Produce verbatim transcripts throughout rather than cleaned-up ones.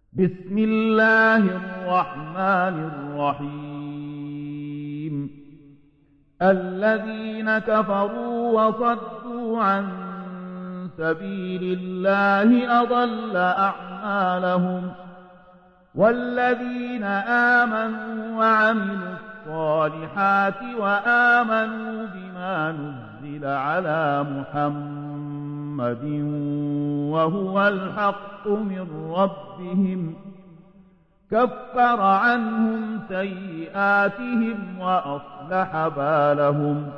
بسم الله الرحمن الرحيم الذين كفروا وصدوا عن سبيل الله أضل أعمالهم والذين آمنوا وعملوا الصالحات وآمنوا بما نزل على محمد وهو الحق من ربهم كفر عنهم سيئاتهم وأصلح بالهم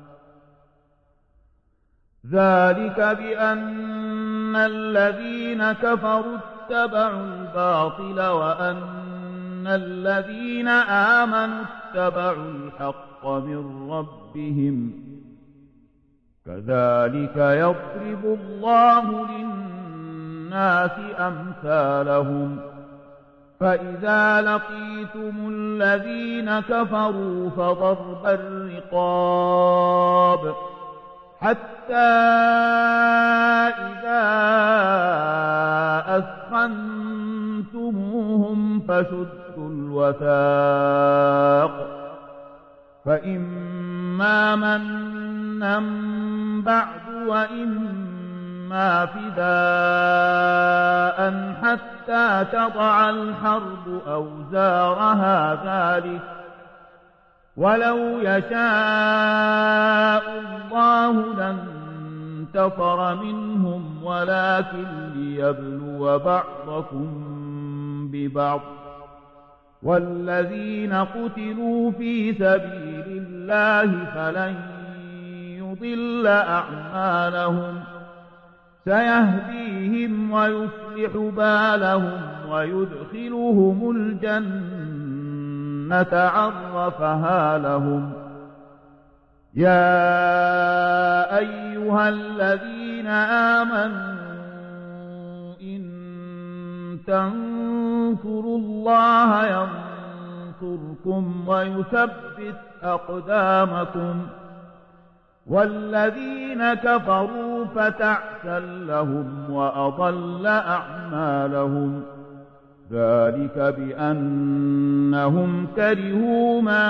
ذلك بأن الذين كفروا اتبعوا الباطل وأن الذين آمنوا اتبعوا الحق من ربهم كذلك يضرب الله للناس أمثالهم فإذا لقيتم الذين كفروا فضرب الرقاب حتى إذا أثخنتموهم فشدوا الوثاق فإما منا بعد وإما فداء حتى تضع الحرب أوزارها ذلك ولو يشاء الله لانتصر منهم ولكن ليبلو بعضكم ببعض والذين قتلوا في سبيل الله فلن يضل أعمالهم سيهديهم ويصلح بالهم ويدخلهم الجنة عرفها لهم يا أيها الذين آمنوا إن تنصروا الله ينصركم ويثبت أقدامكم والذين كفروا فتعسا لهم وأضل أعمالهم ذلك بأنهم كرهوا ما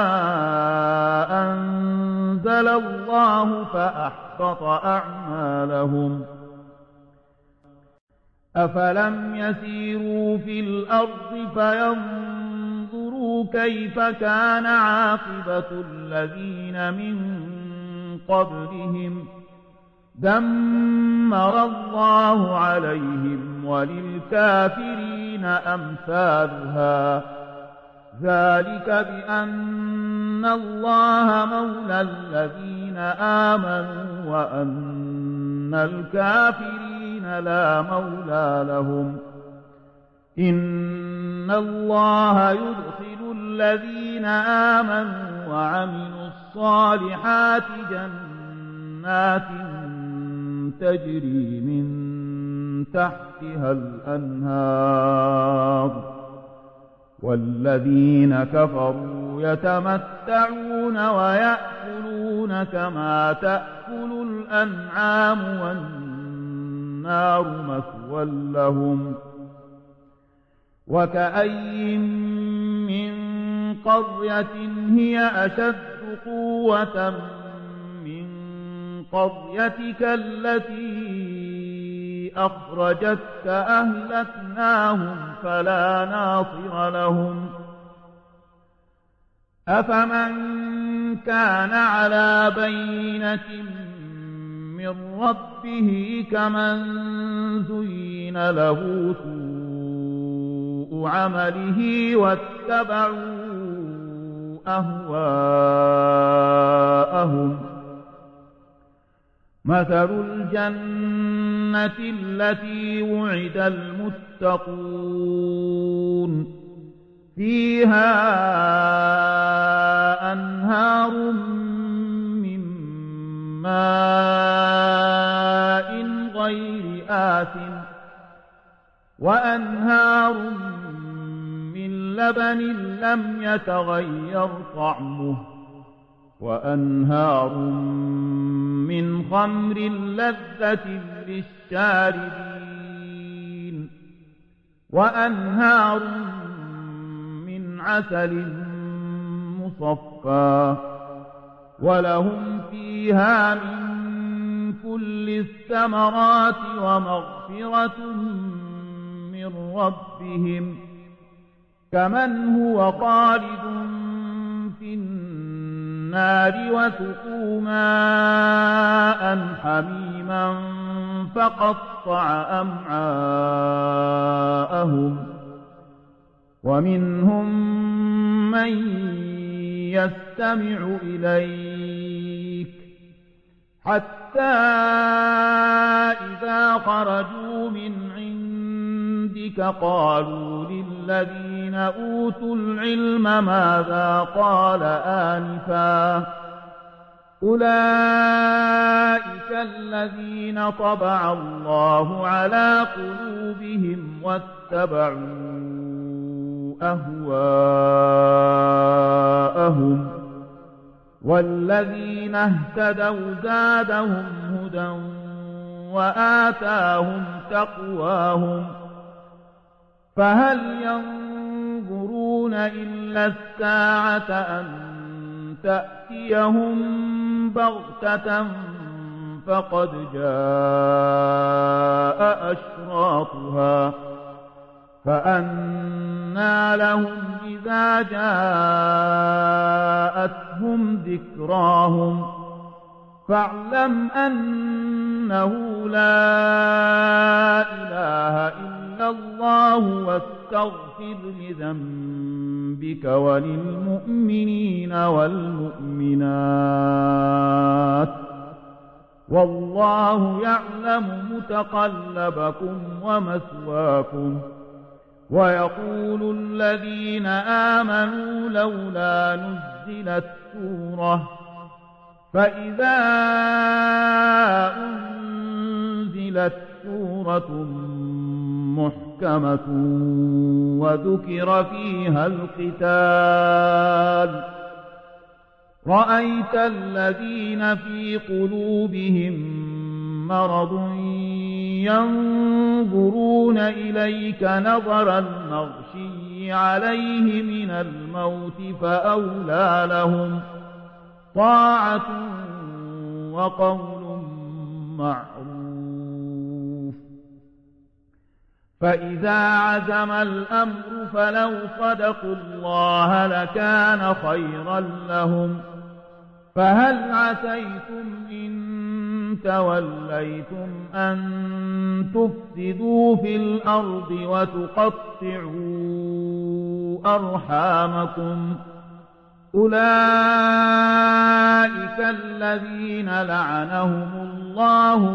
أنزل الله فأحبط أعمالهم أفلم يسيروا في الأرض فينظروا كيف كان عاقبة الذين من قبلهم دمر الله عليهم وللكافرين أمثالها ذلك بأن الله مولى الذين آمنوا وأن الكافرين لا مولى لهم إن الله يدخل الذين آمنوا وعملوا الصالحات جنات تجري من تحتها الأنهار والذين كفروا يتمتعون ويأكلون كما تأكل الأنعام والنار مثوى لهم وكأي من قرية هي أشد قوة من قريتك التي أخرجتك أهلكناهم فلا ناصر لهم أفمن كان على بينة من ربه كمن زين له سوء عمله واتبعوا أهواءهم مثل الجنة التي وعد المتقون فيها أنهار من ماء غير آسن وأنهار من لبن لم يتغير طعمه وأنهار من خمر لذة للشاربين وأنهار من عسل مصفى ولهم فيها من كل الثمرات ومغفرة من ربهم كمن هو خالد في النار وسقوا ماء حميما فقطع أمعاءهم ومنهم من يستمع إليك حتى إذا خرجوا من عندك قالوا للذين أوتوا العلم ماذا قال آنفا أولئك الذين طبع الله على قلوبهم واتبعوا أهواءهم والذين اهتدوا زادهم هدى وآتاهم تقواهم فهل ينظرون إلا الساعة أن تأتيهم بغتة فقد جاء أشراطها فأنى لهم إذا جاءتهم ذكراهم فاعلم أنه لا إله إلا الله واستغفر لذنبك وللمؤمنين والمؤمنات والله يعلم متقلبكم ومثواكم ويقول الذين آمنوا لولا نزلت سورة فإذا أنزلت سورة محكمة وذكر فيها القتال رأيت الذين في قلوبهم مرض ينظرون إليك نظر المغشي عليه من الموت فأولى لهم طاعة وقول معروف فإذا عزم الأمر فلو صدقوا الله لكان خيرا لهم فهل عسيتم إن توليتم أن تفسدوا في الأرض وتقطعوا أرحامكم أولئك الذين لعنهم الله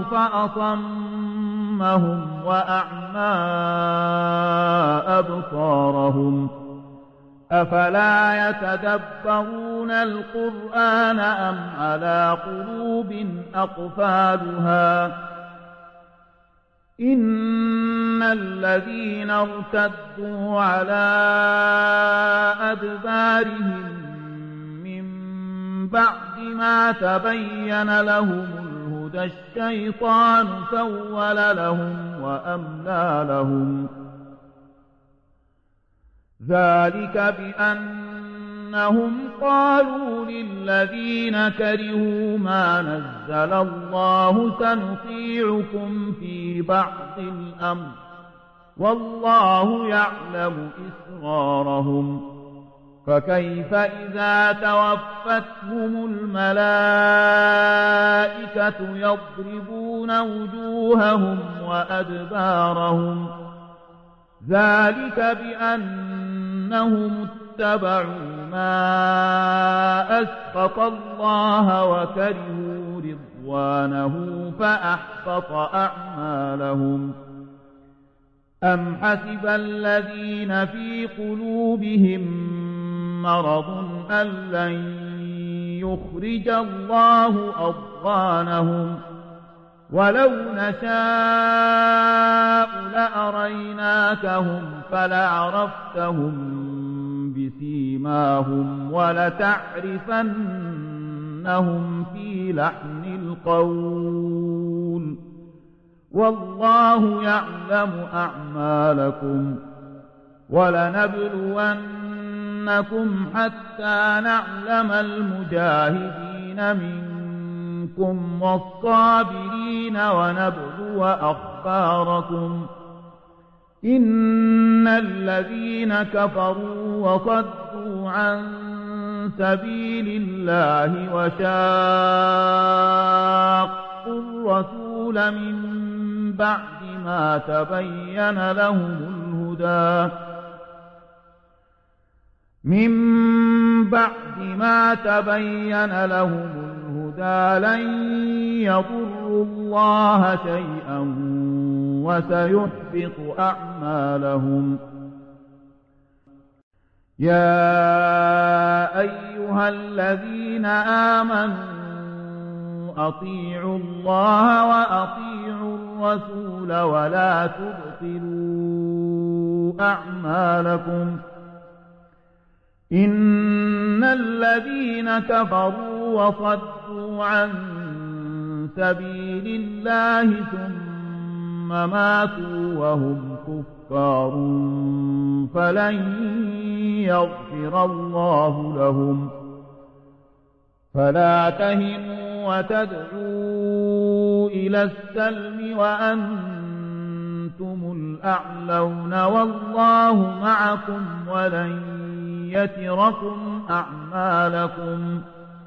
فأصمهم وأعمى أبصارهم أفلا يتدبرون القرآن أم على قلوب أقفالها إن الذين ارتدوا على أدبارهم من بعد ما تبين لهم الهدى الشيطان سول لهم وأملى لهم ذلك بأنهم قالوا للذين كرهوا ما نزل الله سنطيعكم في بعض الأمر والله يعلم إسرارهم فكيف إذا توفتهم الملائكة يضربون وجوههم وأدبارهم ذلك بأنهم اتبعوا ما أسخط الله وكرهوا رضوانه فأحبط أعمالهم أم حسب الذين في قلوبهم مرض أن لن يخرج الله أضغانهم ولو نشاء لأريناكهم فلعرفتهم بسيماهم ولتعرفنهم في لحن القول والله يعلم أعمالكم ولنبلونكم حتى نعلم المجاهدين منكم والصابرين ونبلو أخباركم إن الذين كفروا وصدوا عن سبيل الله وشاقوا الرسول من بعد ما تبين لهم الهدى من بعد ما تبين لهم الهدى لن يضروا الله شيئا وسيحبط أعمالهم يا أيها الذين آمنوا أطيعوا الله وأطيعوا الرسول ولا تبطلوا أعمالكم إن الذين كفروا وصدوا عن سبيل الله ثم ماتوا وهم كفار فلن يغفر الله لهم فلا تهنوا وتدعوا إلى السلم وأنتم الأعلون والله معكم ولن يتركم أعمالكم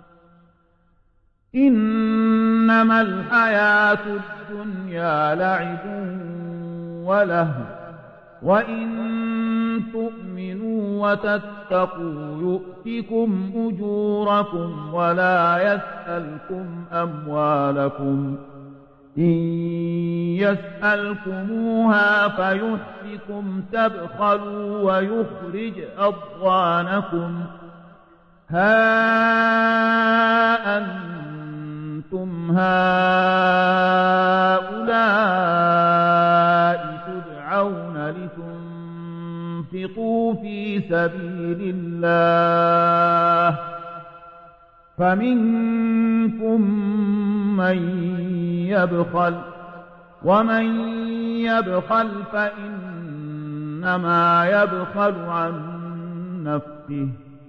إنما الحياة الدنيا لعب ولهو وإن تؤمنوا وتتقوا يؤتكم أجوركم ولا يسألكم أموالكم إن يسألكموها فيحفكم تبخلوا ويخرج أضغانكم ها أنتم هؤلاء تدعون لتنفقوا في سبيل الله فمنكم من يبخل ومن يبخل فإنما يبخل عن نفسه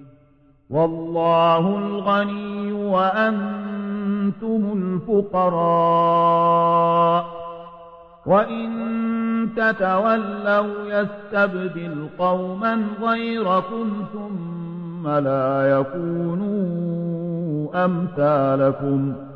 والله الغني وأنتم الفقراء وإن تتولوا يستبدل قوما غيركم ثم لا يكونوا أمثالكم